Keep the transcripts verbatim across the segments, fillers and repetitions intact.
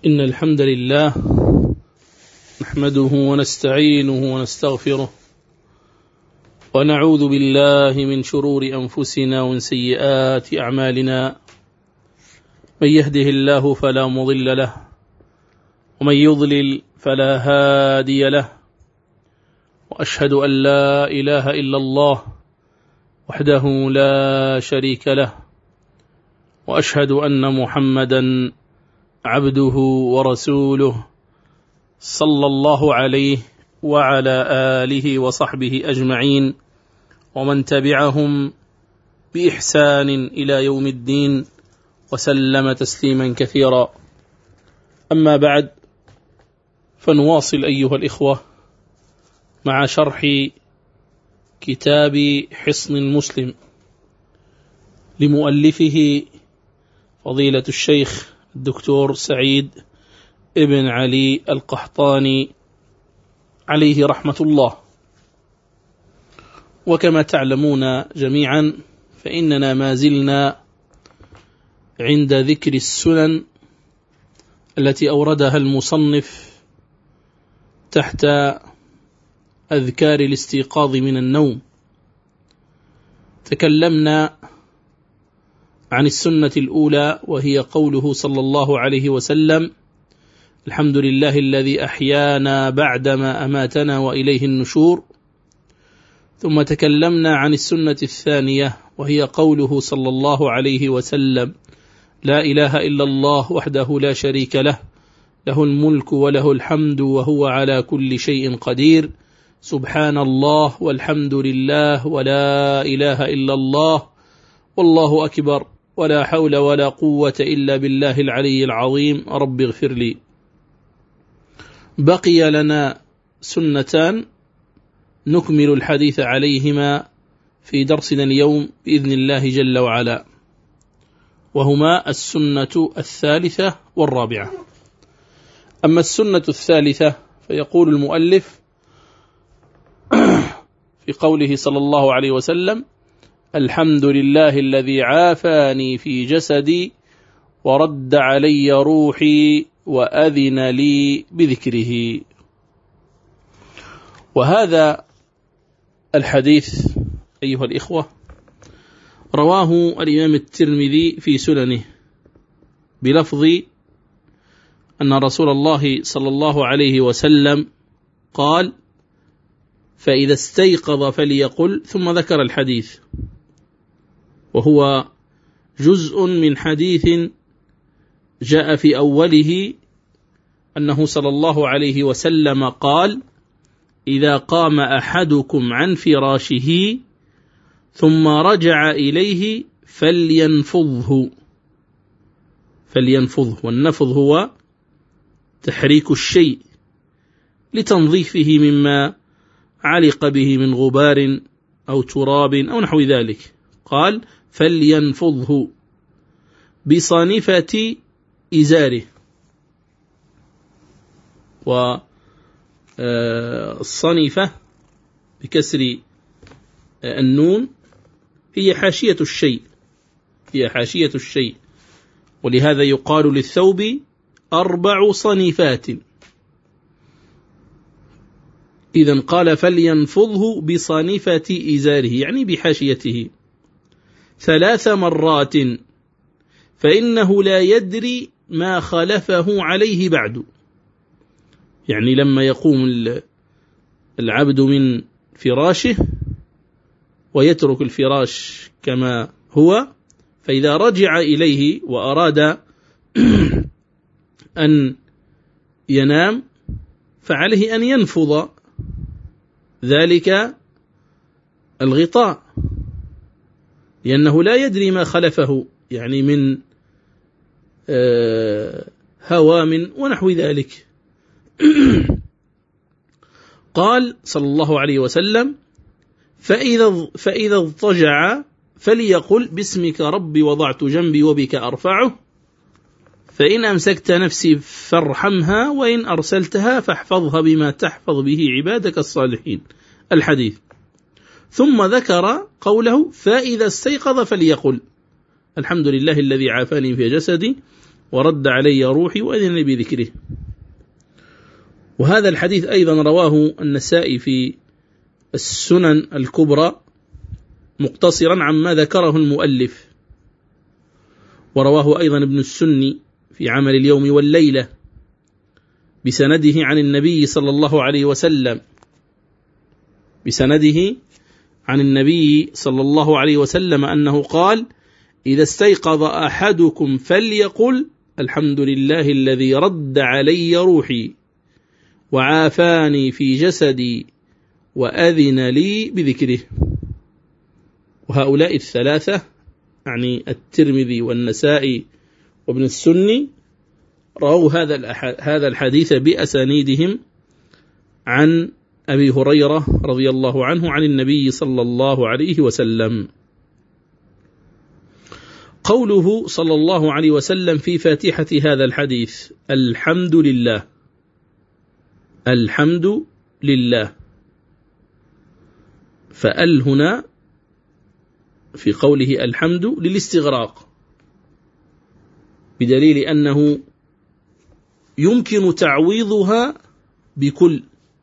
إن الحمد لله نحمده ونستعينه ونستغفره ونعوذ بالله من شرور أنفسنا ومن سيئات أعمالنا. من يهده الله فلا مضل له ومن يضلل فلا هادي له، وأشهد أن لا إله إلا الله وحده لا شريك له، وأشهد أن محمدا عبده ورسوله صلى الله عليه وعلى آله وصحبه أجمعين ومن تبعهم بإحسان إلى يوم الدين وسلم تسليما كثيرا. أما بعد، فنواصل أيها الإخوة مع شرح كتاب حصن المسلم لمؤلفه فضيلة الشيخ الدكتور سعيد ابن علي القحطاني عليه رحمة الله. وكما تعلمون جميعا فإننا ما زلنا عند ذكر السنن التي أوردها المصنف تحت أذكار الاستيقاظ من النوم. تكلمنا عن السنة الأولى وهي قوله صلى الله عليه وسلم: الحمد لله الذي أحيانا بعدما أماتنا وإليه النشور. ثم تكلمنا عن السنة الثانية وهي قوله صلى الله عليه وسلم: لا إله إلا الله وحده لا شريك له، له الملك وله الحمد وهو على كل شيء قدير، سبحان الله والحمد لله ولا إله إلا الله والله أكبر ولا حول ولا قوة إلا بالله العلي العظيم، رب اغفر لي. بقي لنا سنتان نكمل الحديث عليهما في درسنا اليوم بإذن الله جل وعلا، وهما السنة الثالثة والرابعة. أما السنة الثالثة فيقول المؤلف في قوله صلى الله عليه وسلم: الحمد لله الذي عافاني في جسدي ورد علي روحي وأذن لي بذكره. وهذا الحديث أيها الإخوة رواه الإمام الترمذي في سننه بلفظ أن رسول الله صلى الله عليه وسلم قال: فإذا استيقظ فليقل، ثم ذكر الحديث، وهو جزء من حديث جاء في أوله أنه صلى الله عليه وسلم قال: إذا قام أحدكم عن فراشه ثم رجع إليه فلينفضه. فلينفضه، والنفض هو تحريك الشيء لتنظيفه مما علق به من غبار أو تراب أو نحو ذلك. قال: فلينفضه بصانفة إزاره. والصنفة بكسر النون هي حاشية الشيء، هي حاشية الشيء، ولهذا يقال للثوب أربع صنفات. إذن قال: فلينفضه بصانفة إزاره، يعني بحاشيته، ثلاث مرات، فإنه لا يدري ما خلفه عليه بعد. يعني لما يقوم العبد من فراشه ويترك الفراش كما هو، فإذا رجع إليه وأراد أن ينام فعليه أن ينفض ذلك الغطاء، لأنه لا يدري ما خلفه، يعني من هوام ونحو ذلك. قال صلى الله عليه وسلم: فإذا, فإذا اضطجع فليقل: باسمك ربي وضعت جنبي وبك أرفعه، فإن أمسكت نفسي فارحمها وإن أرسلتها فاحفظها بما تحفظ به عبادك الصالحين. الحديث. ثم ذكر قوله: فإذا استيقظ فليقل: الحمد لله الذي عافاني في جسدي ورد علي روحي وأذن لي بذكره. وهذا الحديث أيضا رواه النسائي في السنن الكبرى مقتصرا عما ذكره المؤلف، ورواه أيضا ابن السني في عمل اليوم والليلة بسنده عن النبي صلى الله عليه وسلم بسنده عن النبي صلى الله عليه وسلم أنه قال: إذا استيقظ أحدكم فليقل الحمد لله الذي رد علي روحي وعافاني في جسدي وأذن لي بذكره. وهؤلاء الثلاثة يعني الترمذي والنسائي وابن السني رووا هذا هذا الحديث بأسانيدهم عن أبي هريرة رضي الله عنه عن النبي صلى الله عليه وسلم. قوله صلى الله عليه وسلم في فاتحة هذا الحديث: الحمد لله، الحمد لله، فأل هنا في قوله الحمد للاستغراق، بدليل أنه يمكن تعويضها بكل،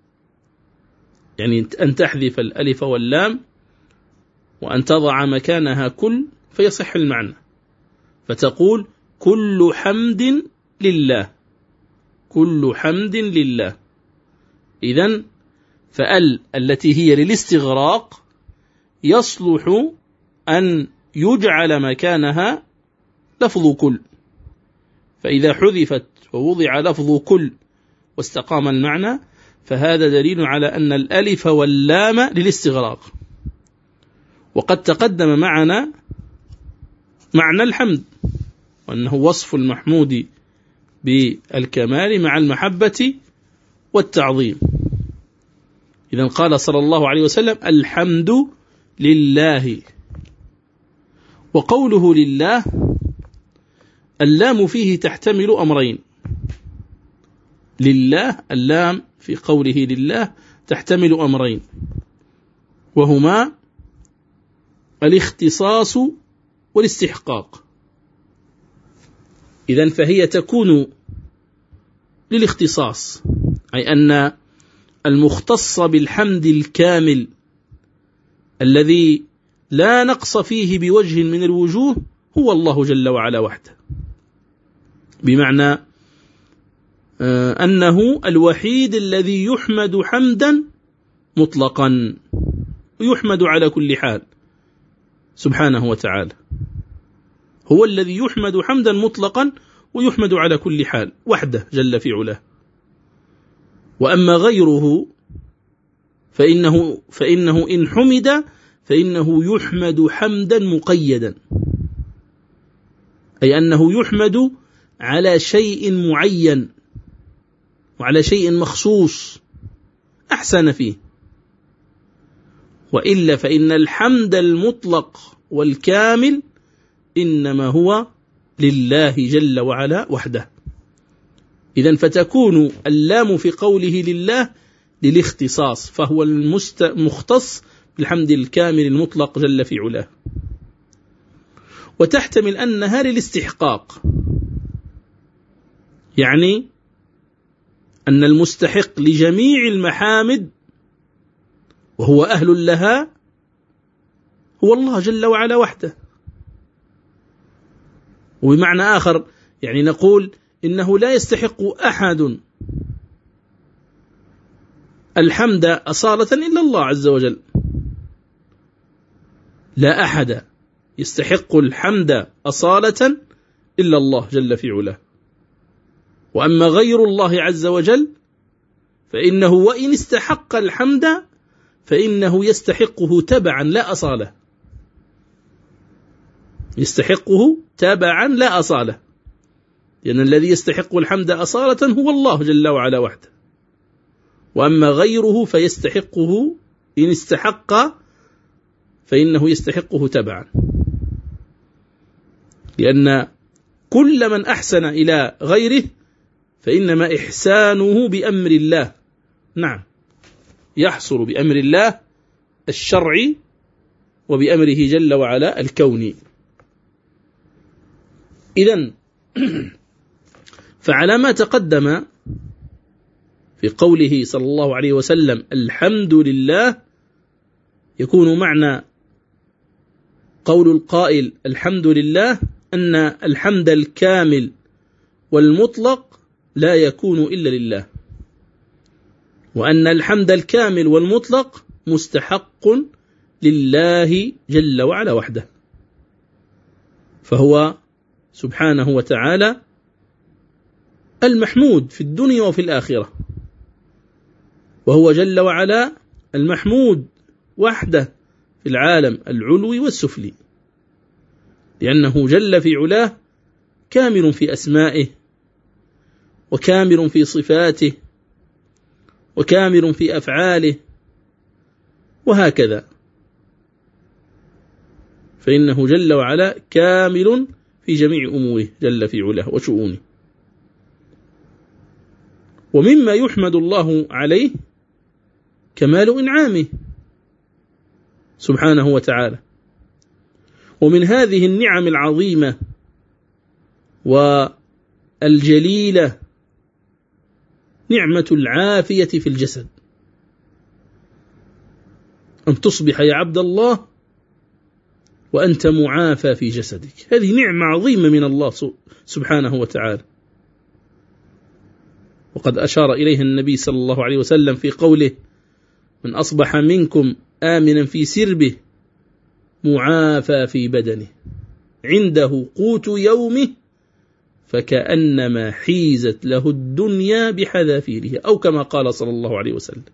يعني أن تحذف الألف واللام وأن تضع مكانها كل فيصح المعنى، فتقول كل حمد لله، كل حمد لله. إذن فأل التي هي للاستغراق يصلح أن يجعل مكانها لفظ كل، فإذا حذفت ووضع لفظ كل واستقام المعنى فهذا دليل على أن الألف واللام للاستغراق. وقد تقدم معنا معنى الحمد، وأنه وصف المحمود بالكمال مع المحبة والتعظيم. إذن قال صلى الله عليه وسلم الحمد لله. وقوله لله اللام فيه تحتمل أمرين، لله اللام في قوله لله تحتمل أمرين، وهما الاختصاص والاستحقاق. إذن فهي تكون للاختصاص، أي أن المختص بالحمد الكامل الذي لا نقص فيه بوجه من الوجوه هو الله جل وعلا وحده، بمعنى أنه الوحيد الذي يحمد حمدا مطلقا ويحمد على كل حال سبحانه وتعالى، هو الذي يحمد حمدا مطلقا ويحمد على كل حال وحده جل في علاه. وأما غيره فإنه, فإنه إن حمد فإنه يحمد حمدا مقيدا، أي أنه يحمد على شيء معين وعلى شيء مخصوص أحسن فيه، وإلا فإن الحمد المطلق والكامل إنما هو لله جل وعلا وحده. إذن فتكون اللام في قوله لله للاختصاص، فهو المختص بالحمد الكامل المطلق جل في علاه. وتحتمل أنها للاستحقاق، يعني أن المستحق لجميع المحامد وهو أهل لها هو الله جل وعلا وحده. وبمعنى آخر يعني نقول إنه لا يستحق أحد الحمد أصالة إلا الله عز وجل، لا أحد يستحق الحمد أصالة إلا الله جل في علاه. وأما غير الله عز وجل فإنه وإن استحق الحمد فإنه يستحقه تبعا لا أصالة، يستحقه تبعا لا أصالة، لأن الذي يستحق الحمد أصالة هو الله جل وعلا وحده، وأما غيره فيستحقه إن استحق فإنه يستحقه تبعا، لأن كل من أحسن إلى غيره فإنما إحسانه بأمر الله، نعم يحصل بأمر الله الشرعي وبأمره جل وعلا الكوني. إذن فعلى ما تقدم في قوله صلى الله عليه وسلم الحمد لله، يكون معنى قول القائل الحمد لله أن الحمد الكامل والمطلق لا يكون إلا لله، وأن الحمد الكامل والمطلق مستحق لله جل وعلا وحده، فهو سبحانه وتعالى المحمود في الدنيا وفي الآخرة، وهو جل وعلا المحمود وحده في العالم العلوي والسفلي، لأنه جل في علاه كامل في أسمائه، وكامل في صفاته، وكامل في أفعاله، وهكذا، فإنه جل وعلا كامل في جميع أموره جل في علاه وشؤونه. ومما يحمد الله عليه كمال إنعامه سبحانه وتعالى. ومن هذه النعم العظيمة والجليلة نعمة العافية في الجسد، أن تصبح يا عبد الله وأنت معافى في جسدك، هذه نعمة عظيمة من الله سبحانه وتعالى. وقد أشار إليها النبي صلى الله عليه وسلم في قوله من أصبح منكم آمنا في سربه معافى في بدنه عنده قوت يومه فكأنما حيزت له الدنيا بحذافيرها، أو كما قال صلى الله عليه وسلم.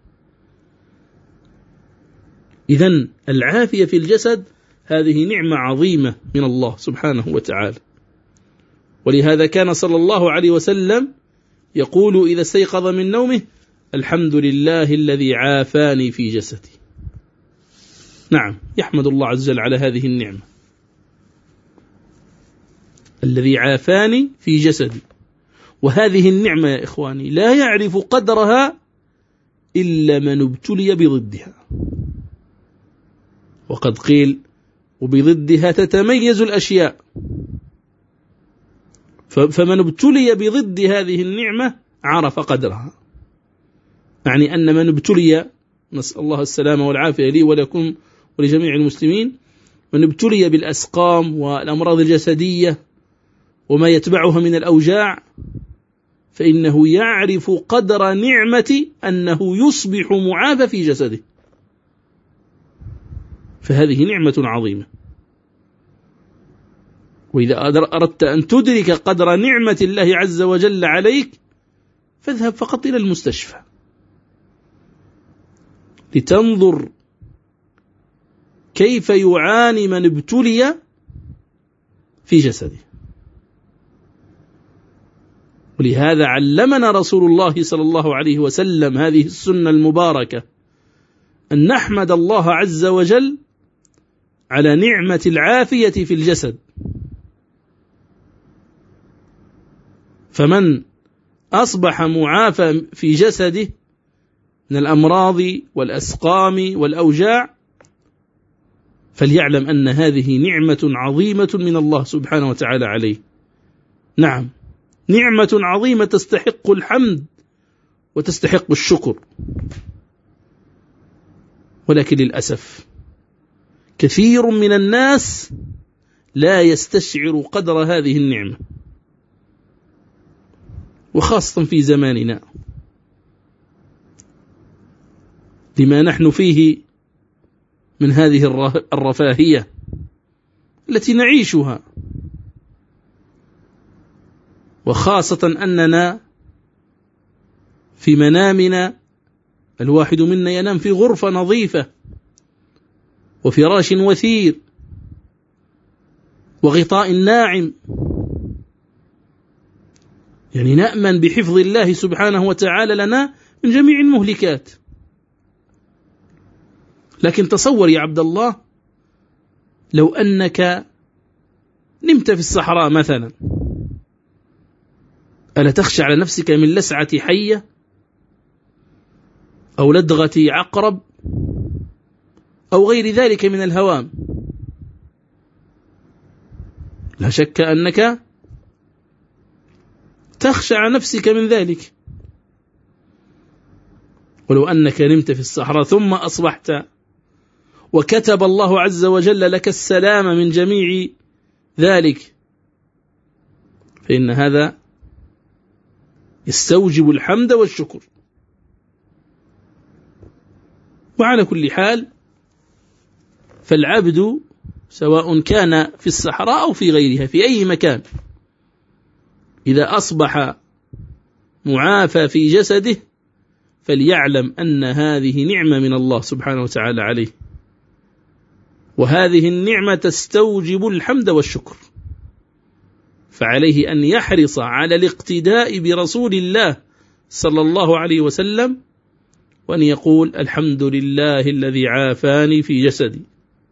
إذن العافية في الجسد هذه نعمة عظيمة من الله سبحانه وتعالى، ولهذا كان صلى الله عليه وسلم يقول إذا استيقظ من نومه الحمد لله الذي عافاني في جسدي. نعم، يحمد الله عز وجل على هذه النعمة، الذي عافاني في جسدي. وهذه النعمة يا إخواني لا يعرف قدرها إلا من ابتلي بضدها، وقد قيل وبضدها تتميز الأشياء، فمن ابتلي بضد هذه النعمة عرف قدرها، يعني أن من ابتلي، نسأل الله السلامة والعافية لي ولكم ولجميع المسلمين، من ابتلي بالأسقام والأمراض الجسدية وما يتبعها من الأوجاع فإنه يعرف قدر نعمة أنه يصبح معافى في جسده، فهذه نعمة عظيمة. وإذا أردت أن تدرك قدر نعمة الله عز وجل عليك فاذهب فقط إلى المستشفى لتنظر كيف يعاني من ابتلي في جسده. ولهذا علمنا رسول الله صلى الله عليه وسلم هذه السنة المباركة، أن نحمد الله عز وجل على نعمة العافية في الجسد. فمن أصبح معافى في جسده من الأمراض والأسقام والأوجاع فليعلم أن هذه نعمة عظيمة من الله سبحانه وتعالى عليه. نعم، نعمة عظيمة تستحق الحمد وتستحق الشكر، ولكن للأسف كثير من الناس لا يستشعر قدر هذه النعمة، وخاصة في زماننا لما نحن فيه من هذه الرفاهية التي نعيشها، وخاصة أننا في منامنا الواحد منا ينام في غرفة نظيفة وفراش وثير وغطاء ناعم، يعني نأمن بحفظ الله سبحانه وتعالى لنا من جميع المهلكات. لكن تصور يا عبد الله لو أنك نمت في الصحراء مثلا، ألا تخشى على نفسك من لسعة حية أو لدغة عقرب أو غير ذلك من الهوام؟ لا شك أنك تخشع نفسك من ذلك. ولو أنك نمت في الصحراء ثم أصبحت وكتب الله عز وجل لك السلام من جميع ذلك، فإن هذا يستوجب الحمد والشكر. وعلى كل حال فالعبد سواء كان في الصحراء أو في غيرها في أي مكان، إذا أصبح معافى في جسده فليعلم أن هذه نعمة من الله سبحانه وتعالى عليه، وهذه النعمة تستوجب الحمد والشكر، فعليه أن يحرص على الاقتداء برسول الله صلى الله عليه وسلم، وأن يقول الحمد لله الذي عافاني في جسدي.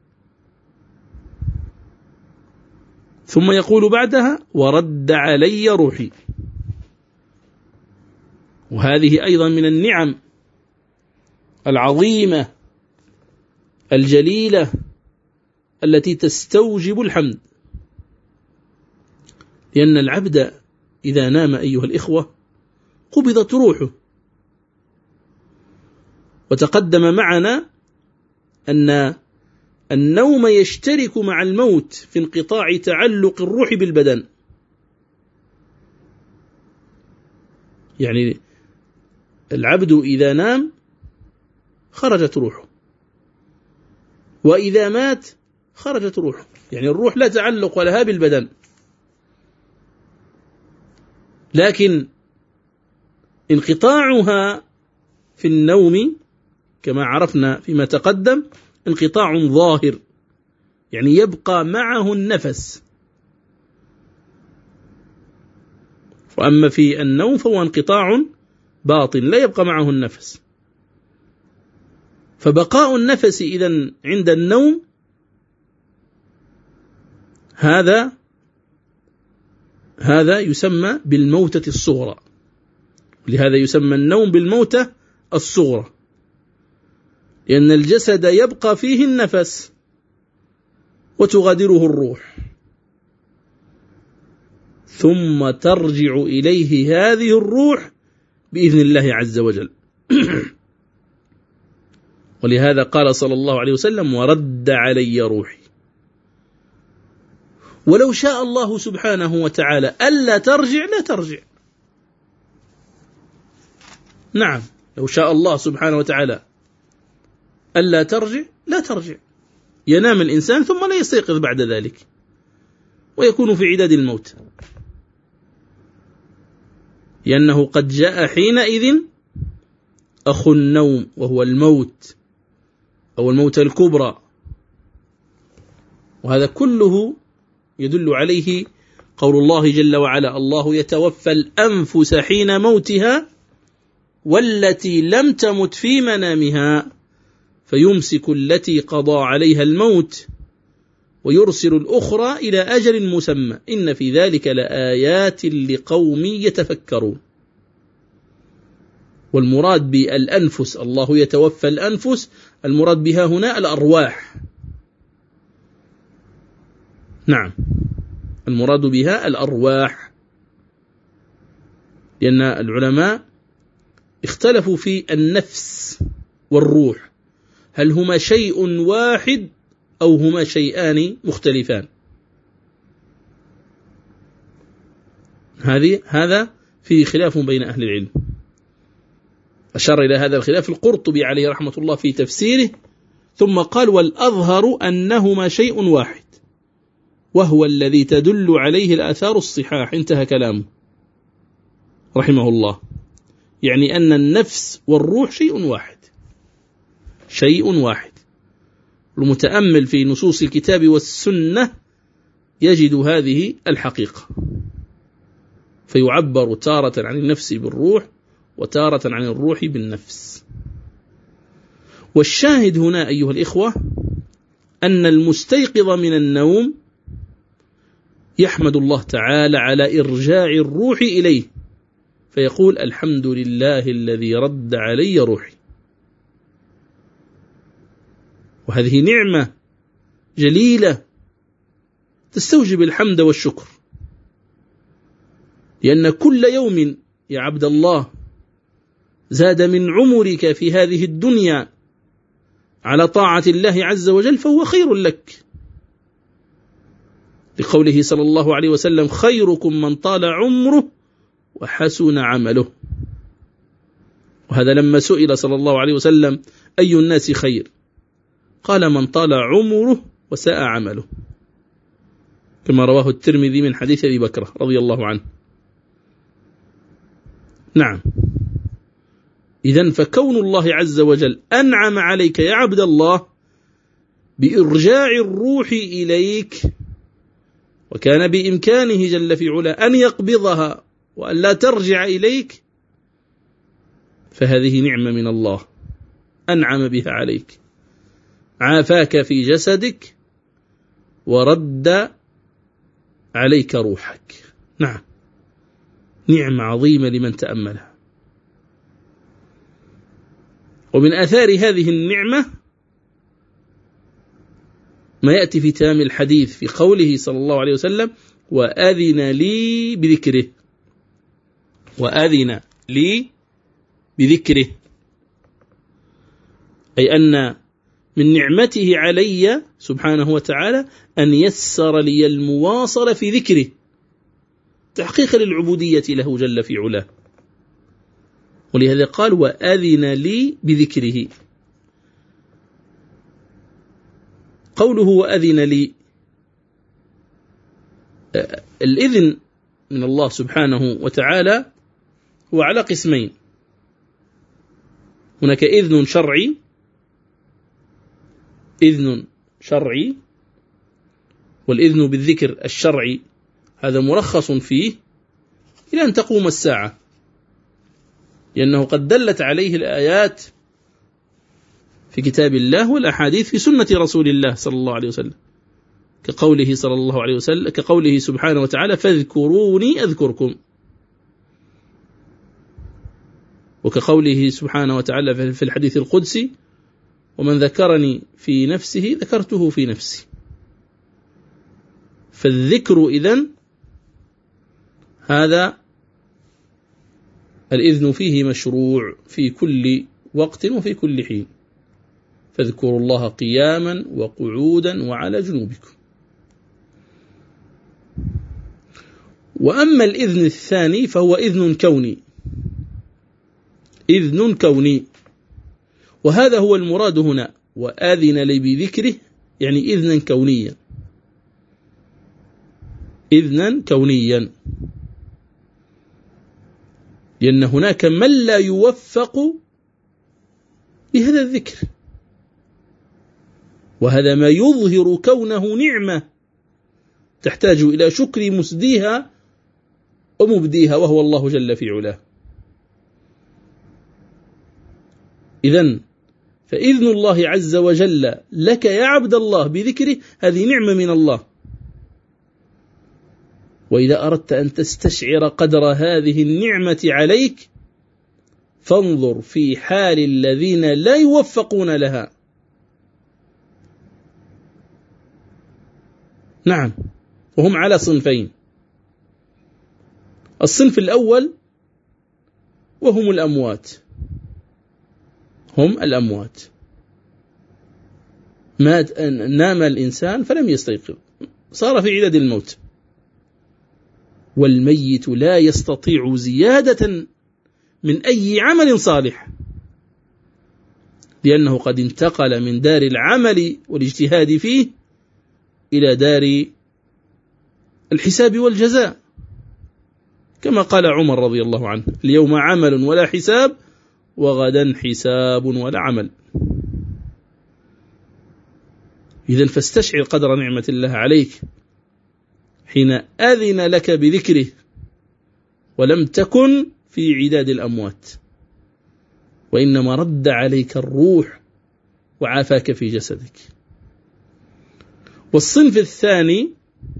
ثم يقول بعدها ورد علي روحي. وهذه أيضا من النعم العظيمة الجليلة التي تستوجب الحمد، لأن العبد إذا نام أيها الإخوة قبضت روحه. وتقدم معنا أن النوم يشترك مع الموت في انقطاع تعلق الروح بالبدن، يعني العبد إذا نام خرجت روحه، وإذا مات خرجت روحه، يعني الروح لا تعلق لها بالبدن. لكن انقطاعها في النوم كما عرفنا فيما تقدم انقطاع ظاهر، يعني يبقى معه النفس، وأما في النوم فهو انقطاع باطن لا يبقى معه النفس. فبقاء النفس إذن عند النوم هذا هذا يسمى بالموتة الصغرى، لهذا يسمى النوم بالموتة الصغرى، لأن الجسد يبقى فيه النفس وتغادره الروح، ثم ترجع إليه هذه الروح بإذن الله عز وجل. ولهذا قال صلى الله عليه وسلم ورد علي روحي. ولو شاء الله سبحانه وتعالى ألا ترجع لا ترجع، نعم لو شاء الله سبحانه وتعالى ألا ترجع لا ترجع، ينام الإنسان ثم لا يستيقظ بعد ذلك ويكون في عداد الموت، لأنه قد جاء حينئذ أخو النوم وهو الموت أو الموت الكبرى. وهذا كله يدل عليه قول الله جل وعلا الله يتوفى الأنفس حين موتها والتي لم تمت في منامها فيمسك التي قضى عليها الموت ويرسل الأخرى إلى أجل مسمى إن في ذلك لآيات لقوم يتفكرون. والمراد بالأنفس الله يتوفى الأنفس المراد بها هنا الأرواح، نعم المراد بها الأرواح، لأن العلماء اختلفوا في النفس والروح هل هما شيء واحد أو هما شيئان مختلفان. هذه هذا فيه خلاف بين أهل العلم. أشار إلى هذا الخلاف القرطبي عليه رحمة الله في تفسيره، ثم قال والأظهر أنهما شيء واحد وهو الذي تدل عليه الآثار الصحاح. انتهى كلامه رحمه الله، يعني أن النفس والروح شيء واحد شيء واحد. المتأمل في نصوص الكتاب والسنة يجد هذه الحقيقة، فيعبر تارة عن النفس بالروح وتارة عن الروح بالنفس. والشاهد هنا أيها الإخوة أن المستيقظ من النوم يحمد الله تعالى على إرجاع الروح إليه فيقول الحمد لله الذي رد علي روحي. وهذه نعمة جليلة تستوجب الحمد والشكر. لأن كل يوم يا عبد الله زاد من عمرك في هذه الدنيا على طاعة الله عز وجل فهو خير لك، لقوله صلى الله عليه وسلم: خيركم من طال عمره وحسن عمله. وهذا لما سئل صلى الله عليه وسلم: أي الناس خير؟ قال: من طال عمره وساء عمله، كما رواه الترمذي من حديث أبي بكر رضي الله عنه. نعم، إذن فكون الله عز وجل أنعم عليك يا عبد الله بإرجاع الروح إليك، وكان بإمكانه جل في علا أن يقبضها وأن لا ترجع إليك، فهذه نعمة من الله أنعم بها عليك، عافاك في جسدك ورد عليك روحك. نعم، نعمة عظيمة لمن تأملها. ومن آثار هذه النعمة ما يأتي في تمام الحديث في قوله صلى الله عليه وسلم: وأذن لي بذكره، وأذن لي بذكره، أي أن من نعمته علي سبحانه وتعالى أن يسر لي المواصل في ذكره، تحقيق للعبودية له جل في علاه. ولهذا قال: وأذن لي بذكره. قوله وأذن لي، الإذن من الله سبحانه وتعالى هو على قسمين: هناك إذن شرعي، إذن شرعي، والإذن بالذكر الشرعي هذا مرخص فيه إلى أن تقوم الساعة، لأنه قد دلت عليه الآيات في كتاب الله والأحاديث في سنة رسول الله صلى الله عليه وسلم، كقوله صلى الله عليه وسلم كقوله سبحانه وتعالى: فاذكروني أذكركم، وكقوله سبحانه وتعالى في الحديث القدسي: ومن ذكرني في نفسه ذكرته في نفسي. فالذكر إذن هذا الإذن فيه مشروع في كل وقت وفي كل حين، فاذكروا الله قياما وقعودا وعلى جنوبكم. وأما الإذن الثاني فهو إذن كوني، إذن كوني، وهذا هو المراد هنا: وآذن لي بذكره، يعني إذنا كونيا، إذنا كونيا، لأن هناك من لا يوفق بهذا الذكر، وهذا ما يظهر كونه نعمة تحتاج إلى شكر مسديها ومبديها، وهو الله جل في علاه. إذن فإذن الله عز وجل لك يا عبد الله بذكره هذه نعمة من الله. وإذا أردت أن تستشعر قدر هذه النعمة عليك فانظر في حال الذين لا يوفقون لها. نعم، وهم على صنفين: الصنف الأول وهم الأموات، هم الأموات، مات نام الإنسان فلم يستيقظ، صار في عدد الموت. والميت لا يستطيع زيادة من أي عمل صالح، لأنه قد انتقل من دار العمل والاجتهاد فيه إلى دار الحساب والجزاء، كما قال عمر رضي الله عنه: اليوم عمل ولا حساب، وغدا حساب ولا عمل. إذن فاستشعر قدر نعمة الله عليك حين أذن لك بذكره ولم تكن في عداد الأموات، وإنما رد عليك الروح وعافاك في جسدك. والصنف الثاني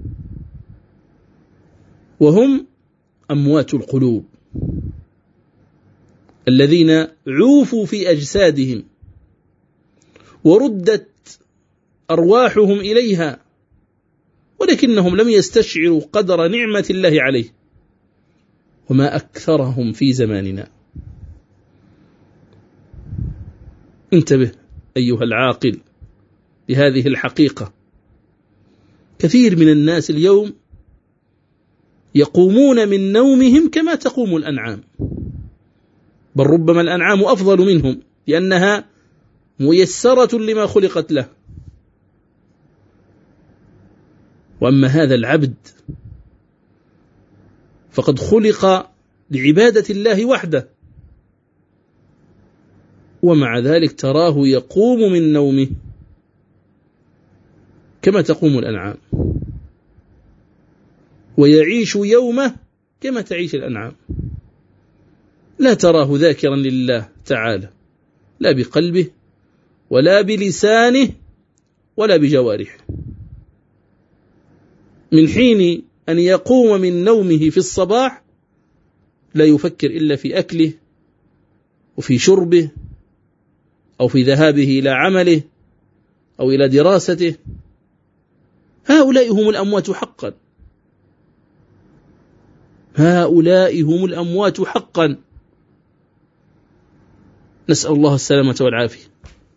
وهم أموات القلوب، الذين عوفوا في أجسادهم وردت أرواحهم إليها، ولكنهم لم يستشعروا قدر نعمة الله عليه، وما أكثرهم في زماننا. انتبه أيها العاقل لهذه الحقيقة. كثير من الناس اليوم يقومون من نومهم كما تقوم الأنعام، بل ربما الأنعام أفضل منهم لأنها ميسرة لما خلقت له. وأما هذا العبد فقد خلق لعبادة الله وحده، ومع ذلك تراه يقوم من نومه كما تقوم الأنعام، ويعيش يومه كما تعيش الأنعام. لا تراه ذاكرا لله تعالى، لا بقلبه ولا بلسانه ولا بجوارحه. من حين أن يقوم من نومه في الصباح لا يفكر إلا في أكله وفي شربه أو في ذهابه إلى عمله أو إلى دراسته. هؤلاء هم الأموات حقا، هؤلاء هم الأموات حقا، نسأل الله السلامة والعافية.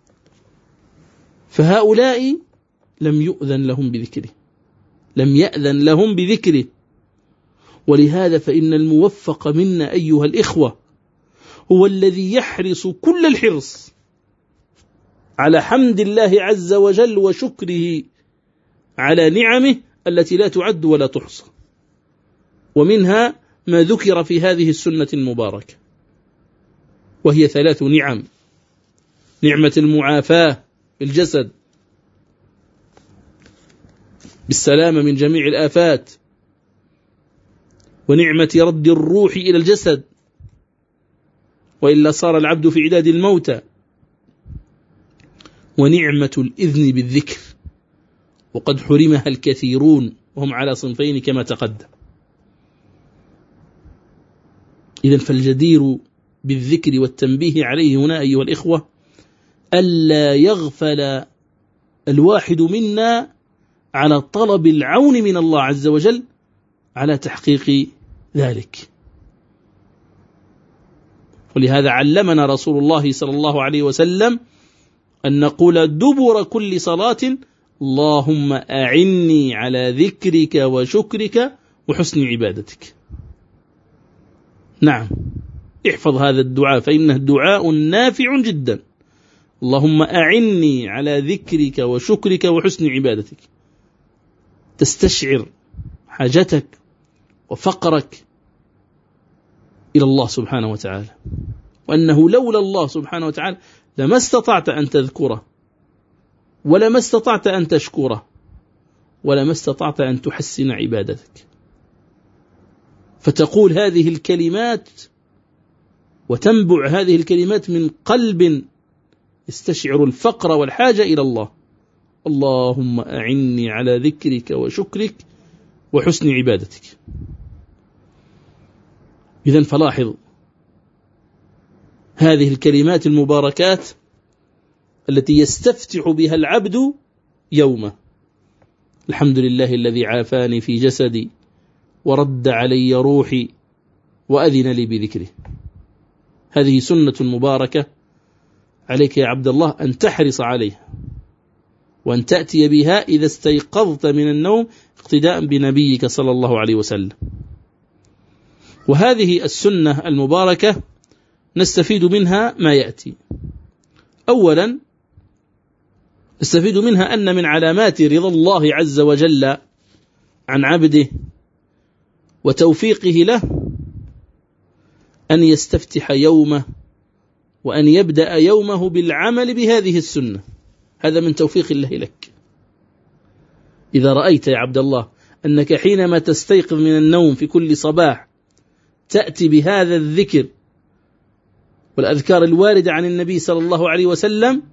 فهؤلاء لم يؤذن لهم بذكره، لم يأذن لهم بذكره. ولهذا فإن الموفق منا أيها الإخوة هو الذي يحرص كل الحرص على حمد الله عز وجل وشكره على نعمه التي لا تعد ولا تحصى، ومنها ما ذكر في هذه السنة المباركة، وهي ثلاث نعم: نعمة المعافاة في الجسد بالسلامة من جميع الآفات، ونعمة رد الروح إلى الجسد وإلا صار العبد في عداد الموتى، ونعمة الإذن بالذكر، وقد حرمها الكثيرون وهم على صنفين كما تقدم. إذن فالجدير بالذكر والتنبيه عليه هنا أيها الإخوة ألا يغفل الواحد منا على طلب العون من الله عز وجل على تحقيق ذلك. ولهذا علمنا رسول الله صلى الله عليه وسلم أن نقول دبر كل صلاة: اللهم أعني على ذكرك وشكرك وحسن عبادتك. نعم، احفظ هذا الدعاء فإنه دعاء نافع جدا. اللهم أعني على ذكرك وشكرك وحسن عبادتك، تستشعر حاجتك وفقرك إلى الله سبحانه وتعالى، وأنه لولا الله سبحانه وتعالى لما استطعت أن تذكره، ولما استطعت أن تشكره، ولما استطعت أن تحسن عبادتك. فتقول هذه الكلمات وتنبع هذه الكلمات من قلب يستشعر الفقر والحاجة إلى الله: اللهم أعني على ذكرك وشكرك وحسن عبادتك. إذن فلاحظ هذه الكلمات المباركات التي يستفتح بها العبد يومه: الحمد لله الذي عافاني في جسدي ورد علي روحي وأذن لي بذكره. هذه سنة مباركة عليك يا عبد الله أن تحرص عليها، وأن تأتي بها إذا استيقظت من النوم اقتداء بنبيك صلى الله عليه وسلم. وهذه السنة المباركة نستفيد منها ما يأتي. أولا نستفيد منها أن من علامات رضا الله عز وجل عن عبده وتوفيقه له أن يستفتح يومه وأن يبدأ يومه بالعمل بهذه السنة. هذا من توفيق الله لك. إذا رأيت يا عبد الله أنك حينما تستيقظ من النوم في كل صباح تأتي بهذا الذكر والأذكار الواردة عن النبي صلى الله عليه وسلم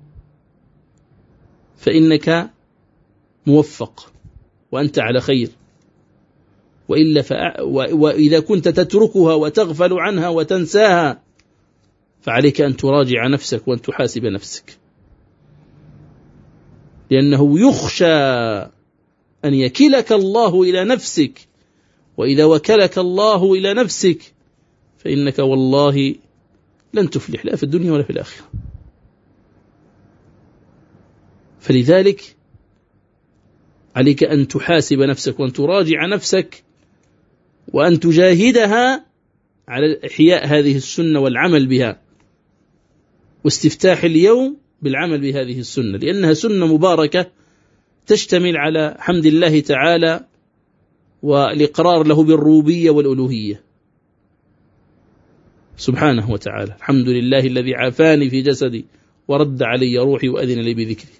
فإنك موفق وأنت على خير. وإلا فأ... وإذا كنت تتركها وتغفل عنها وتنساها فعليك أن تراجع نفسك وأن تحاسب نفسك، لأنه يخشى أن يكلك الله إلى نفسك، وإذا وكلك الله إلى نفسك فإنك والله لن تفلح لا في الدنيا ولا في الآخرة. فلذلك عليك أن تحاسب نفسك وأن تراجع نفسك وأن تجاهدها على إحياء هذه السنة والعمل بها، واستفتاح اليوم بالعمل بهذه السنة، لأنها سنة مباركة تشتمل على حمد الله تعالى والإقرار له بالربوبية والألوهية سبحانه وتعالى. الحمد لله الذي عافاني في جسدي ورد علي روحي وأذن لي بذكري.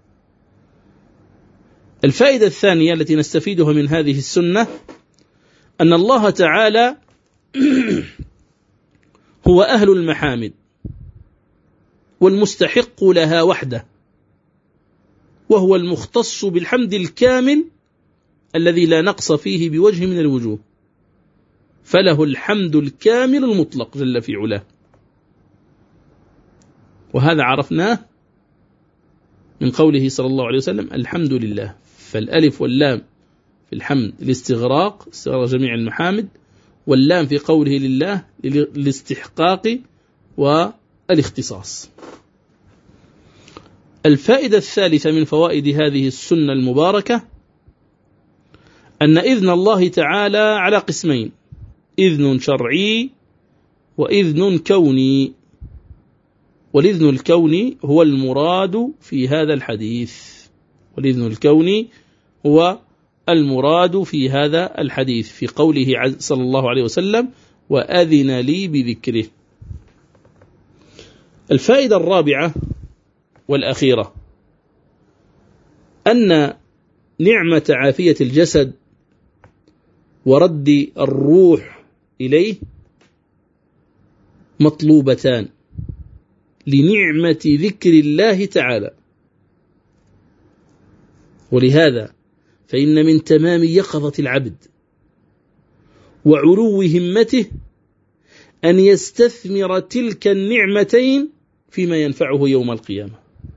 الفائدة الثانية التي نستفيدها من هذه السنة أن الله تعالى هو أهل المحامد والمستحق لها وحده، وهو المختص بالحمد الكامل الذي لا نقص فيه بوجه من الوجوه، فله الحمد الكامل المطلق جل في علاه. وهذا عرفناه من قوله صلى الله عليه وسلم الحمد لله، فالألف واللام في الحمد الاستغراق استغراق جميع المحامد، واللام في قوله لله للاستحقاق والاختصاص. الفائدة الثالثة من فوائد هذه السنة المباركة أن إذن الله تعالى على قسمين: إذن شرعي وإذن كوني. والإذن الكوني هو المراد في هذا الحديث والإذن الكوني هو المراد في هذا الحديث في قوله صلى الله عليه وسلم وأذن لي بذكره. الفائدة الرابعة والأخيرة أن نعمة عافية الجسد ورد الروح إليه مطلوبتان لنعمة ذكر الله تعالى، ولهذا فإن من تمام يقظة العبد وعلو همته أن يستثمر تلك النعمتين فيما ينفعه يوم القيامة.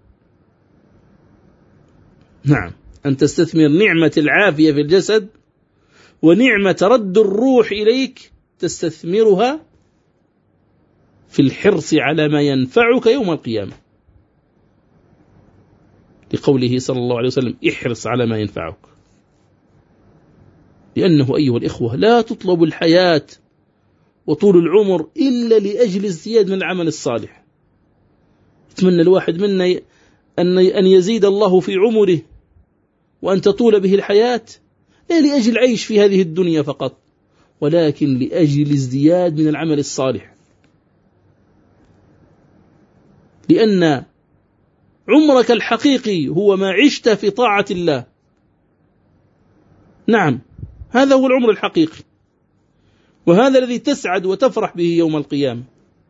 نعم، أن تستثمر نعمة العافية في الجسد ونعمة رد الروح إليك تستثمرها في الحرص على ما ينفعك يوم القيامة، لقوله صلى الله عليه وسلم احرص على ما ينفعك. لأنه أيها الإخوة لا تطلب الحياة وطول العمر إلا لأجل ازدياد من العمل الصالح. يتمنى الواحد منا أن يزيد الله في عمره وأن تطول به الحياة لا لأجل عيش في هذه الدنيا فقط، ولكن لأجل ازدياد من العمل الصالح، لأن عمرك الحقيقي هو ما عشت في طاعة الله. نعم، هذا هو العمر الحقيقي، وهذا الذي تسعد وتفرح به يوم القيامة.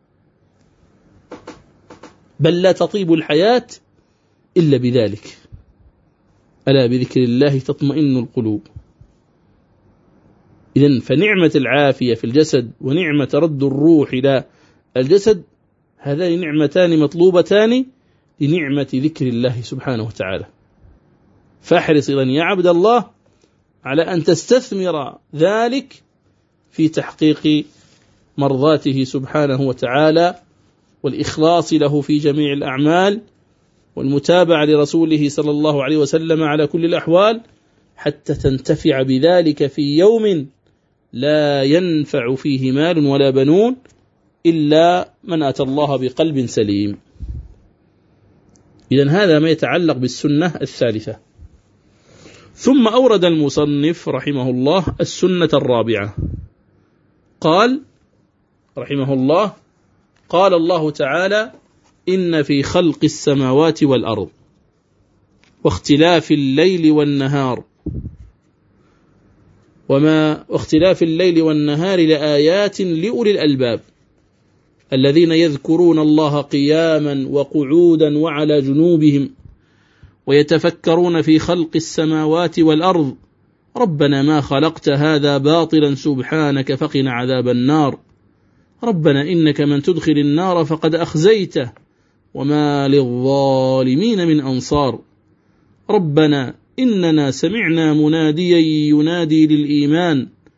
بل لا تطيب الحياة إلا بذلك، ألا بذكر الله تطمئن القلوب. إذن فنعمة العافية في الجسد ونعمة رد الروح إلى الجسد هذان نعمتان مطلوبتان لنعمة ذكر الله سبحانه وتعالى. فاحرص إذن يا عبد الله على أن تستثمر ذلك في تحقيق مرضاته سبحانه وتعالى والإخلاص له في جميع الأعمال والمتابعة لرسوله صلى الله عليه وسلم على كل الأحوال، حتى تنتفع بذلك في يوم لا ينفع فيه مال ولا بنون إلا من أتى الله بقلب سليم. إذن هذا ما يتعلق بالسنة الثالثة. ثم أورد المصنف رحمه الله السنة الرابعة، قال رحمه الله: قال الله تعالى: إن في خلق السماوات والأرض واختلاف الليل والنهار وما واختلاف الليل والنهار لآيات لأولي الألباب الذين يذكرون الله قياما وقعودا وعلى جنوبهم ويتفكرون في خلق السماوات والأرض ربنا ما خلقت هذا باطلا سبحانك فقنا عذاب النار ربنا إنك من تدخل النار فقد أخزيته وما للظالمين من أنصار ربنا إننا سمعنا مناديا ينادي للإيمان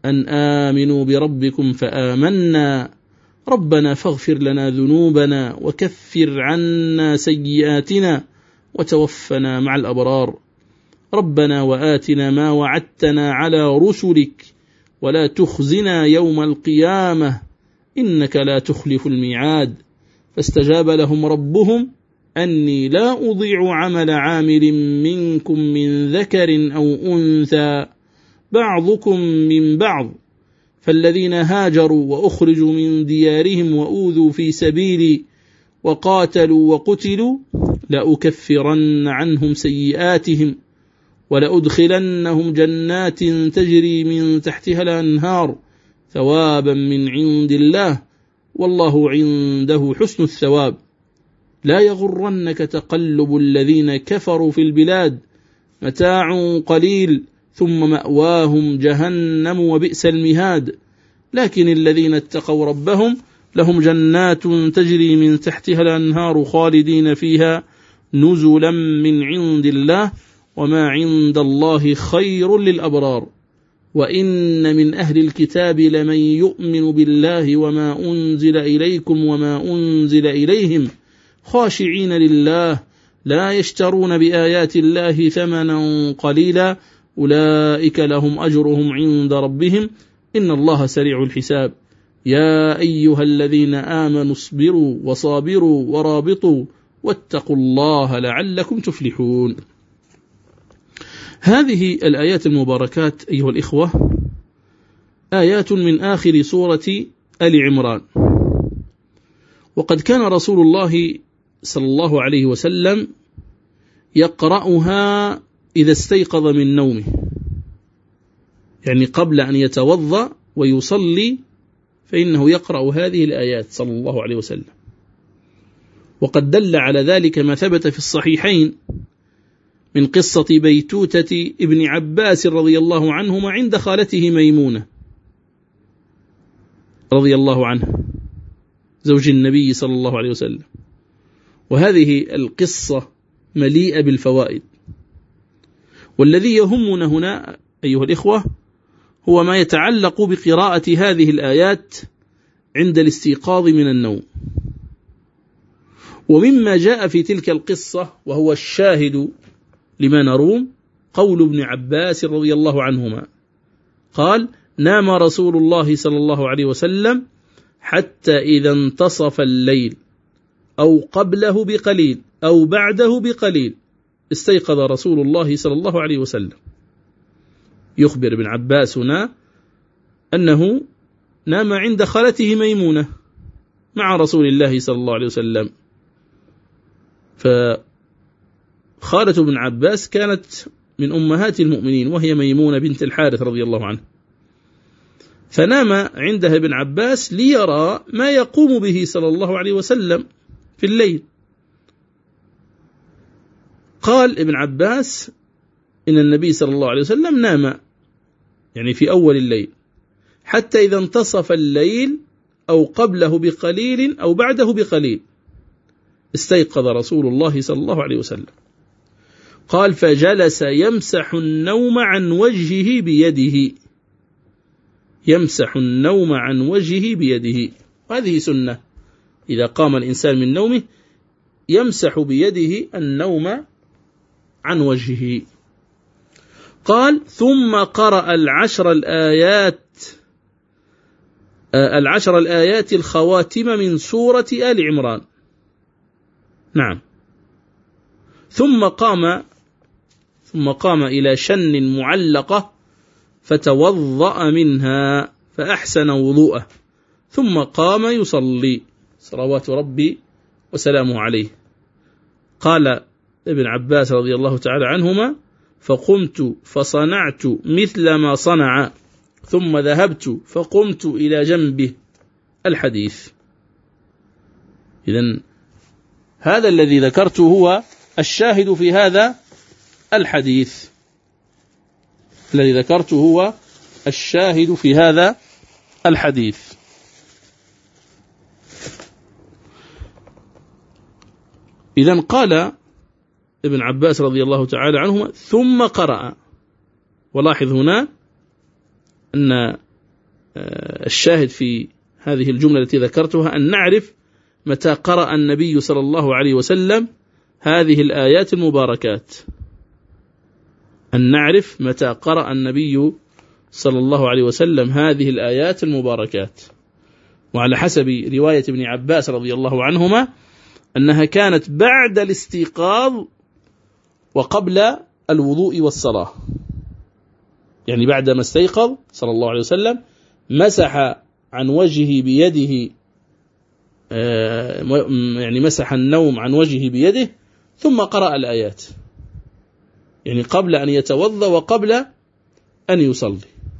أن آمنوا بربكم فآمنا ربنا فاغفر لنا ذنوبنا وكفر عنا سيئاتنا وتوفنا مع الأبرار ربنا وآتنا ما وعدتنا على رسلك ولا تخزنا يوم القيامة إنك لا تخلف الميعاد فاستجاب لهم ربهم أني لا أضيع عمل عامل منكم من ذكر أو أنثى بعضكم من بعض فالذين هاجروا وأخرجوا من ديارهم وأوذوا في سبيلي وقاتلوا وقتلوا لأكفرن عنهم سيئاتهم ولأدخلنهم جنات تجري من تحتها الأنهار ثوابا من عند الله والله عنده حسن الثواب لا يغرنك تقلب الذين كفروا في البلاد متاع قليل ثم مأواهم جهنم وبئس المهاد لكن الذين اتقوا ربهم لهم جنات تجري من تحتها الأنهار خالدين فيها نزلا من عند الله وما عند الله خير للأبرار وإن من أهل الكتاب لمن يؤمن بالله وما أنزل إليكم وما أنزل إليهم خاشعين لله لا يشترون بآيات الله ثمنا قليلا أولئك لهم أجرهم عند ربهم إن الله سريع الحساب يا أيها الذين آمنوا اصبروا وصابروا ورابطوا واتقوا الله لعلكم تفلحون. هذه الآيات المباركات أيها الإخوة آيات من آخر سورة آل عمران، وقد كان رسول الله صلى الله عليه وسلم يقرأها إذا استيقظ من نومه، يعني قبل أن يتوضأ ويصلي فإنه يقرأ هذه الآيات صلى الله عليه وسلم. وقد دل على ذلك ما ثبت في الصحيحين من قصة بيتوتة ابن عباس رضي الله عنهما عند خالته ميمونة رضي الله عنها زوج النبي صلى الله عليه وسلم، وهذه القصة مليئة بالفوائد. والذي يهمنا هنا أيها الإخوة هو ما يتعلق بقراءة هذه الآيات عند الاستيقاظ من النوم. ومما جاء في تلك القصة وهو الشاهد لما نروم قول ابن عباس رضي الله عنهما قال نام رسول الله صلى الله عليه وسلم حتى إذا انتصف الليل أو قبله بقليل أو بعده بقليل استيقظ رسول الله صلى الله عليه وسلم. يخبر ابن عباس هنا أنه نام عند خالته ميمونة مع رسول الله صلى الله عليه وسلم، فخالة ابن عباس كانت من أمهات المؤمنين وهي ميمونة بنت الحارث رضي الله عنه، فنام عندها ابن عباس ليرى ما يقوم به صلى الله عليه وسلم في الليل. قال ابن عباس إن النبي صلى الله عليه وسلم نام يعني في أول الليل حتى إذا انتصف الليل أو قبله بقليل أو بعده بقليل استيقظ رسول الله صلى الله عليه وسلم. قال فجلس يمسح النوم عن وجهه بيده، يمسح النوم عن وجهه بيده، وهذه سنة إذا قام الإنسان من نومه يمسح بيده النوم عن وجهه. قال ثم قرأ العشر الآيات العشر الآيات الخواتم من سورة آل عمران. نعم. ثم قام ثم قام إلى شن معلقة فتوضأ منها فأحسن وضوءه ثم قام يصلي صلوات ربي وسلامه عليه. قال ابن عباس رضي الله تعالى عنهما فقمت فصنعت مثل ما صنع ثم ذهبت فقمت إلى جنبه. الحديث. إذن هذا الذي ذكرته هو الشاهد في هذا الحديث، الذي ذكرته هو الشاهد في هذا الحديث. إذن قال ابن عباس رضي الله تعالى عنهما ثم قرأ، ولاحظ هنا أن الشاهد في هذه الجملة التي ذكرتها أن نعرف متى قرأ النبي صلى الله عليه وسلم هذه الآيات المباركات، أن نعرف متى قرأ النبي صلى الله عليه وسلم هذه الآيات المباركات. وعلى حسب رواية ابن عباس رضي الله عنهما أنها كانت بعد الاستيقاظ وقبل الوضوء والصلاة، يعني بعدما استيقظ صلى الله عليه وسلم مسح عن وجهه بيده، يعني مسح النوم عن وجهه بيده ثم قرأ الآيات، يعني قبل أن يتوضأ وقبل أن يصلي.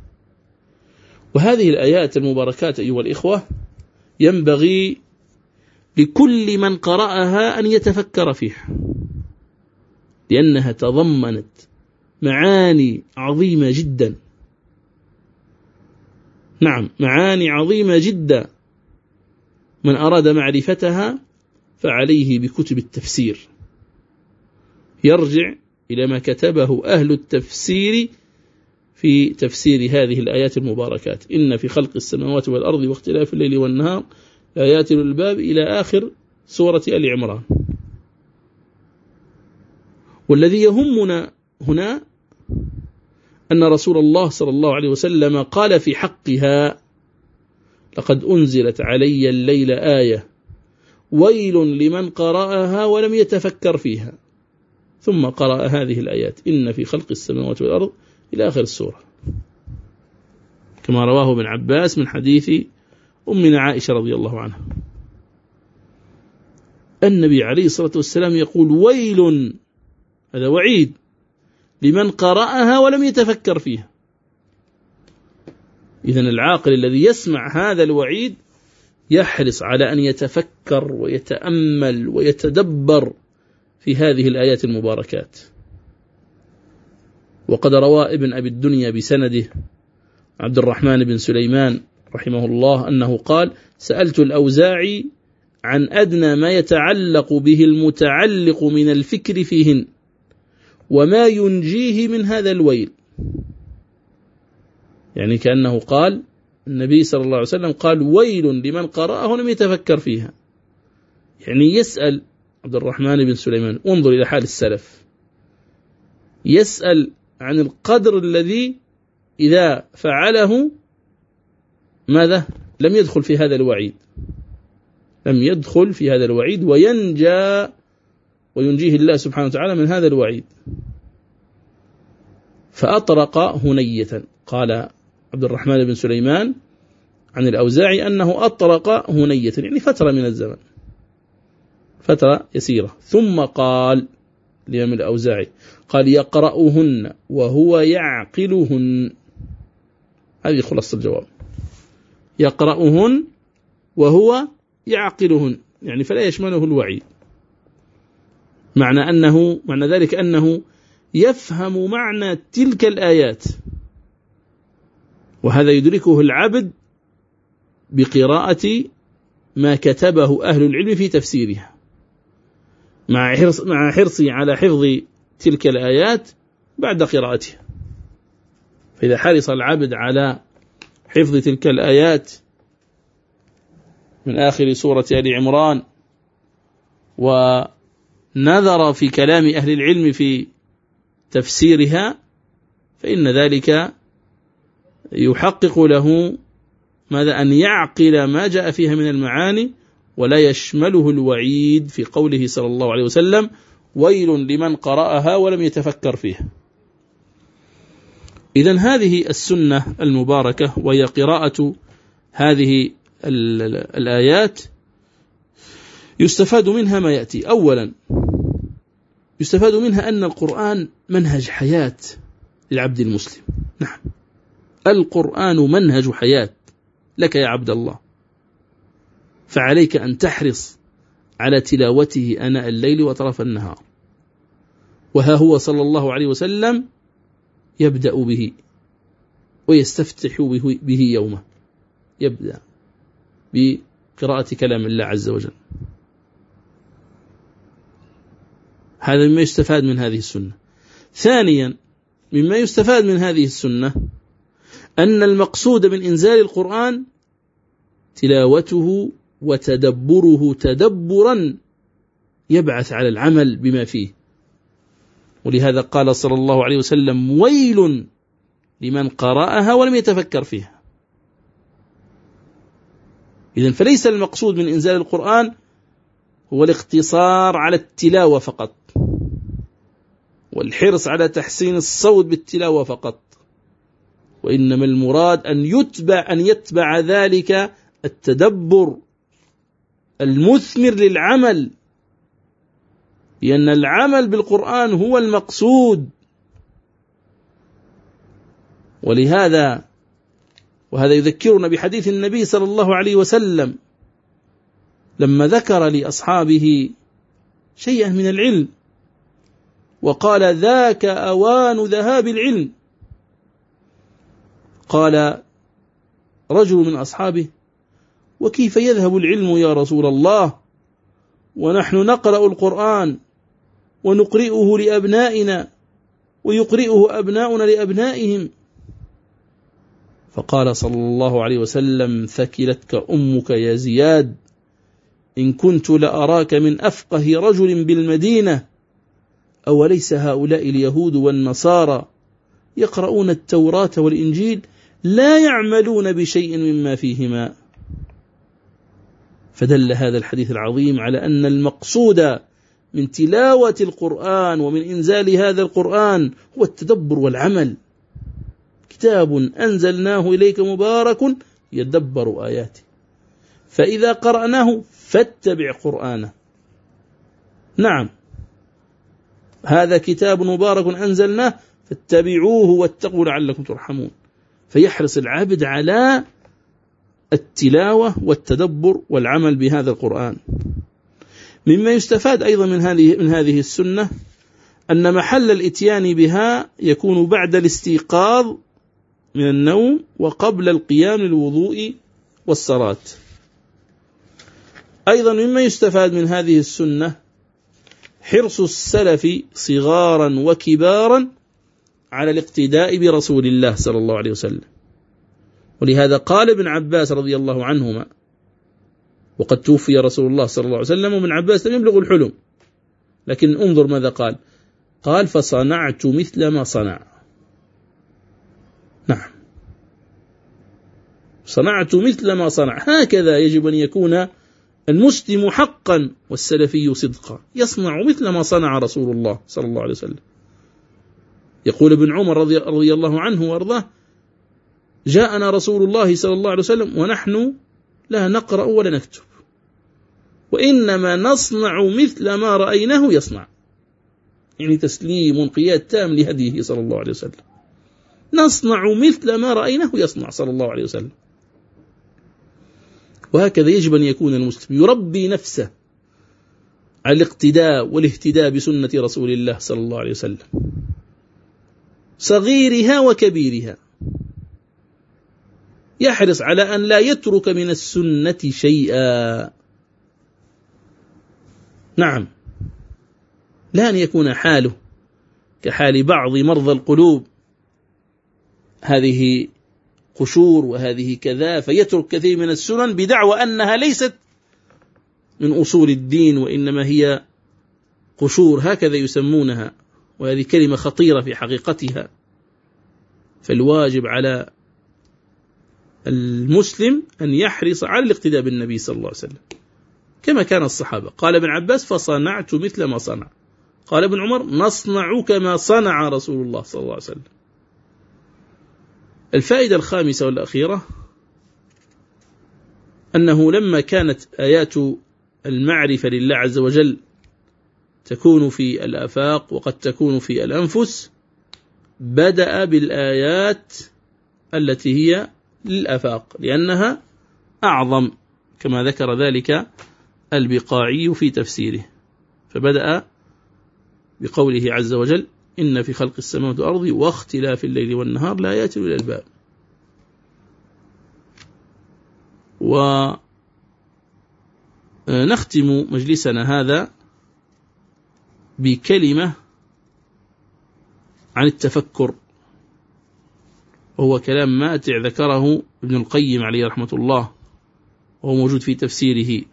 وهذه الآيات المباركات أيها الإخوة ينبغي لكل من قرأها أن يتفكر فيها، لأنها تضمنت معاني عظيمة جدا، نعم معاني عظيمة جدا، من أراد معرفتها فعليه بكتب التفسير، يرجع إلى ما كتبه أهل التفسير في تفسير هذه الآيات المباركات. إن في خلق السماوات والأرض واختلاف الليل والنهار آيات للباب إلى آخر سورة آل عمران. والذي يهمنا هنا أن رسول الله صلى الله عليه وسلم قال في حقها: لقد أنزلت علي الليل آية ويل لمن قرأها ولم يتفكر فيها، ثم قرأ هذه الآيات إن في خلق السماوات والأرض إلى آخر السورة، كما رواه ابن عباس من حديث أمنا عائشة رضي الله عنها. النبي عليه الصلاة والسلام يقول: ويل، هذا وعيد، لمن قرأها ولم يتفكر فيها. إذن العاقل الذي يسمع هذا الوعيد يحرص على أن يتفكر ويتأمل ويتدبر في هذه الآيات المباركات. وقد روى ابن أبي الدنيا بسنده عبد الرحمن بن سليمان رحمه الله أنه قال: سألت الأوزاعي عن أدنى ما يتعلق به المتعلق من الفكر فيهن وما ينجيه من هذا الويل. يعني كأنه قال النبي صلى الله عليه وسلم قال: ويل لمن قرأه ولم يتفكر فيها. يعني يسأل عبد الرحمن بن سليمان، انظر إلى حال السلف، يسأل عن القدر الذي إذا فعله ماذا؟ لم يدخل في هذا الوعيد، لم يدخل في هذا الوعيد وينجى وينجيه الله سبحانه وتعالى من هذا الوعيد. فأطرق هنية. قال عبد الرحمن بن سليمان عن الأوزاعي أنه أطرق هنية، يعني فترة من الزمن، فترة يسيرة، ثم قال لإمام الأوزاعي قال: يقرأهن وهو يعقلهن. هذه خلاصة الجواب، يقرأهن وهو يعقلهن، يعني فلا يشمله الوعيد. معنى أنه معنى ذلك أنه يفهم معنى تلك الآيات، وهذا يدركه العبد بقراءة ما كتبه أهل العلم في تفسيرها، مع حرص مع حرصه على حفظ تلك الآيات بعد قراءتها. فإذا حرص العبد على حفظ تلك الآيات من آخر سورة آل عمران ونظر في كلام أهل العلم في تفسيرها، فإن ذلك يحقق له ماذا؟ أن يعقل ما جاء فيها من المعاني، ولا يشمله الوعيد في قوله صلى الله عليه وسلم: ويل لمن قرأها ولم يتفكر فيها. إذن هذه السنة المباركة وهي قراءة هذه الآيات يستفاد منها ما يأتي. أولا يستفاد منها أن القرآن منهج حياة للعبد المسلم. نعم، القرآن منهج حياة لك يا عبد الله، فعليك أن تحرص على تلاوته آناء الليل وطرف النهار. وها هو صلى الله عليه وسلم يبدأ به ويستفتح به يومه، يبدأ بقراءة كلام الله عز وجل. هذا مما يستفاد من هذه السنة. ثانيا مما يستفاد من هذه السنة أن المقصود من إنزال القرآن تلاوته وتدبره تدبرا يبعث على العمل بما فيه. ولهذا قال صلى الله عليه وسلم: ويل لمن قرأها ولم يتفكر فيها. إذن فليس المقصود من إنزال القرآن هو الاقتصار على التلاوة فقط، والحرص على تحسين الصوت بالتلاوة فقط، وإنما المراد أن يتبع أن يتبع ذلك التدبر المثمر للعمل، لأن العمل بالقرآن هو المقصود. ولهذا وهذا يذكرنا بحديث النبي صلى الله عليه وسلم لما ذكر لأصحابه شيئا من العلم وقال: ذاك أوان ذهاب العلم. قال رجل من أصحابه: وكيف يذهب العلم يا رسول الله ونحن نقرأ القرآن ونقرئه لأبنائنا ويقرئه أبناؤنا لأبنائهم؟ فقال صلى الله عليه وسلم: ثكلتك أمك يا زياد، إن كنت لأراك من أفقه رجل بالمدينة، أوليس هؤلاء اليهود والنصارى يقرؤون التوراة والإنجيل لا يعملون بشيء مما فيهما؟ فدل هذا الحديث العظيم على أن المقصود من تلاوة القرآن ومن إنزال هذا القرآن هو التدبر والعمل. كتاب أنزلناه إليك مبارك يدبر آياته، فإذا قرأناه فاتبع قرآنه. نعم، هذا كتاب مبارك أنزلناه فاتبعوه واتقوا لعلكم ترحمون. فيحرص العبد على التلاوة والتدبر والعمل بهذا القرآن. مما يستفاد أيضا من هذه من هذه السنة أن محل الإتيان بها يكون بعد الاستيقاظ من النوم وقبل القيام للوضوء والصلاة. أيضا مما يستفاد من هذه السنة حرص السلف صغارا وكبارا على الاقتداء برسول الله صلى الله عليه وسلم. ولهذا قال ابن عباس رضي الله عنهما، وقد توفي رسول الله صلى الله عليه وسلم وابن عباس لم يبلغ الحلم، لكن انظر ماذا قال: قال: فصنعت مثل ما صنع. نعم، صنعت مثل ما صنع. هكذا يجب أن يكون المسلم حقا والسلفي صدقا، يصنع مثل ما صنع رسول الله صلى الله عليه وسلم. يقول ابن عمر رضي, رضي الله عنه وارضاه: جاءنا رسول الله صلى الله عليه وسلم ونحن لا نقرأ ولا نكتب، وإنما نصنع مثل ما رأيناه يصنع. يعني تسليم وانقياد تام لهديه صلى الله عليه وسلم. نصنع مثل ما رأيناه يصنع صلى الله عليه وسلم. وهكذا يجب أن يكون المسلم يربي نفسه على الاقتداء والاهتداء بسنة رسول الله صلى الله عليه وسلم، صغيرها وكبيرها. يحرص على أن لا يترك من السنة شيئا. نعم، لا أن يكون حاله كحال بعض مرضى القلوب، هذه قشور وهذه كذا، فيترك كثير من السنن بدعوى أنها ليست من أصول الدين وإنما هي قشور، هكذا يسمونها، وهذه كلمة خطيرة في حقيقتها. فالواجب على المسلم أن يحرص على الاقتداء بالنبي صلى الله عليه وسلم كما كان الصحابة. قال ابن عباس: فصنعت مثل ما صنع. قال ابن عمر: نصنع كما صنع رسول الله صلى الله عليه وسلم. الفائدة الخامسة والأخيرة أنه لما كانت آيات المعرفة لله عز وجل تكون في الآفاق وقد تكون في الأنفس، بدأ بالآيات التي هي للآفاق لأنها أعظم، كما ذكر ذلك البقاعي في تفسيره. فبدأ بقوله عز وجل: إن في خلق السماوات والأرض واختلاف الليل والنهار لآيات لأولي الألباب. ونختم مجلسنا هذا بكلمة عن التفكر. وهو كلام ماتع ذكره ابن القيم عليه رحمة الله، وهو موجود في تفسيره.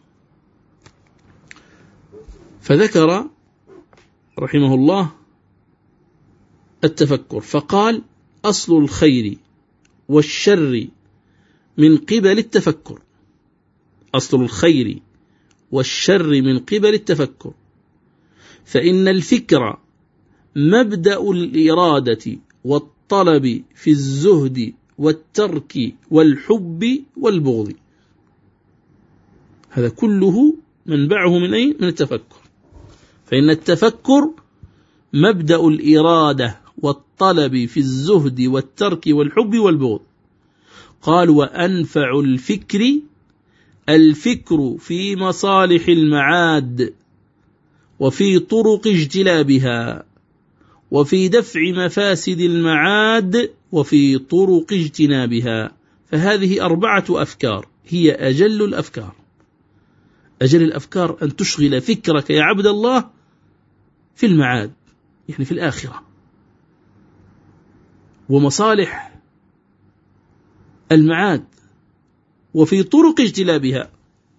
فذكر رحمه الله التفكر، فقال: أصل الخير والشر من قبل التفكر. أصل الخير والشر من قبل التفكر، فإن الفكر مبدأ الإرادة والطلب في الزهد والترك والحب والبغض. هذا كله منبعه من أين؟ من التفكر. فإن التفكر مبدأ الإرادة والطلب في الزهد والترك والحب والبغض. قال: وأنفع الفكر الفكر في مصالح المعاد، وفي طرق اجتلابها، وفي دفع مفاسد المعاد، وفي طرق اجتنابها. فهذه أربعة أفكار هي أجل الأفكار. أجل الأفكار أن تشغل فكرك يا عبد الله في المعاد، يعني في الآخرة، ومصالح المعاد، وفي طرق اجتلابها،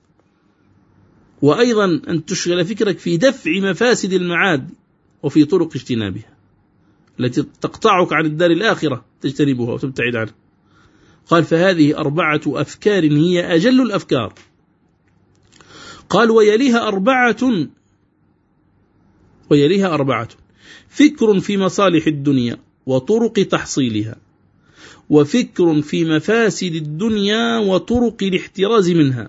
وأيضا أن تشغل فكرك في دفع مفاسد المعاد، وفي طرق اجتنابها التي تقطعك عن الدار الآخرة تجتنبها وتبتعد عنها. قال: فهذه أربعة أفكار هي أجل الأفكار. قال: ويليها أربعة ويليها أربعة فكر في مصالح الدنيا وطرق تحصيلها، وفكر في مفاسد الدنيا وطرق الاحتراز منها.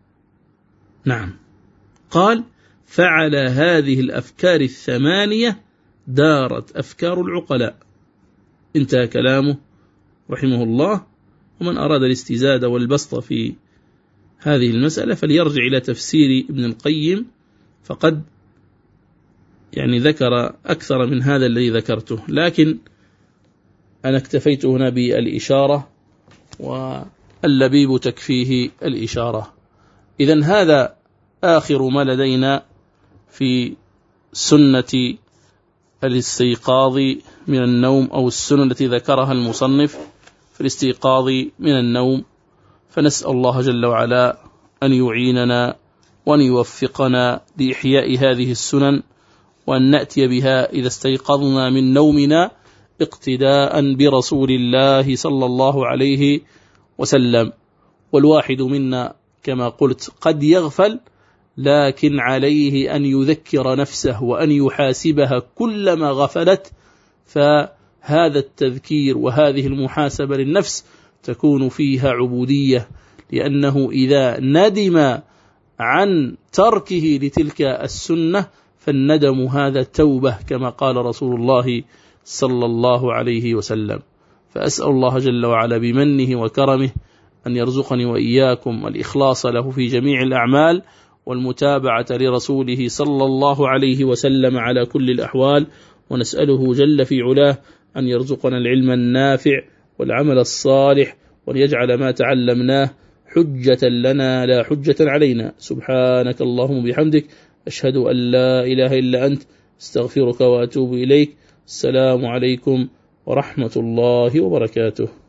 نعم. قال: فعلى هذه الأفكار الثمانية دارت أفكار العقلاء. انتهى كلامه رحمه الله. ومن أراد الاستزاد والبسط في هذه المسألة فليرجع إلى تفسير ابن القيم، فقد يعني ذكر أكثر من هذا الذي ذكرته، لكن أنا اكتفيت هنا بالإشارة، واللبيب تكفيه الإشارة. إذن هذا آخر ما لدينا في سنة الاستيقاظ من النوم، أو السنة التي ذكرها المصنف في الاستيقاظ من النوم. فنسأل الله جل وعلا أن يعيننا وأن يوفقنا لإحياء هذه السنن، وأن نأتي بها إذا استيقظنا من نومنا اقتداء برسول الله صلى الله عليه وسلم. والواحد منا كما قلت قد يغفل، لكن عليه أن يذكر نفسه وأن يحاسبها كلما غفلت. فهذا التذكير وهذه المحاسبة للنفس تكون فيها عبودية، لأنه إذا ندم عن تركه لتلك السنة فالندم هذا توبة، كما قال رسول الله صلى الله عليه وسلم. فأسأل الله جل وعلا بمنه وكرمه أن يرزقني وإياكم الإخلاص له في جميع الأعمال، والمتابعة لرسوله صلى الله عليه وسلم على كل الأحوال. ونسأله جل في علاه أن يرزقنا العلم النافع والعمل الصالح، وأن يجعل ما تعلمناه حجة لنا لا حجة علينا. سبحانك اللهم بحمدك، أشهد أن لا إله إلا أنت، استغفرك وأتوب إليك. السلام عليكم ورحمة الله وبركاته.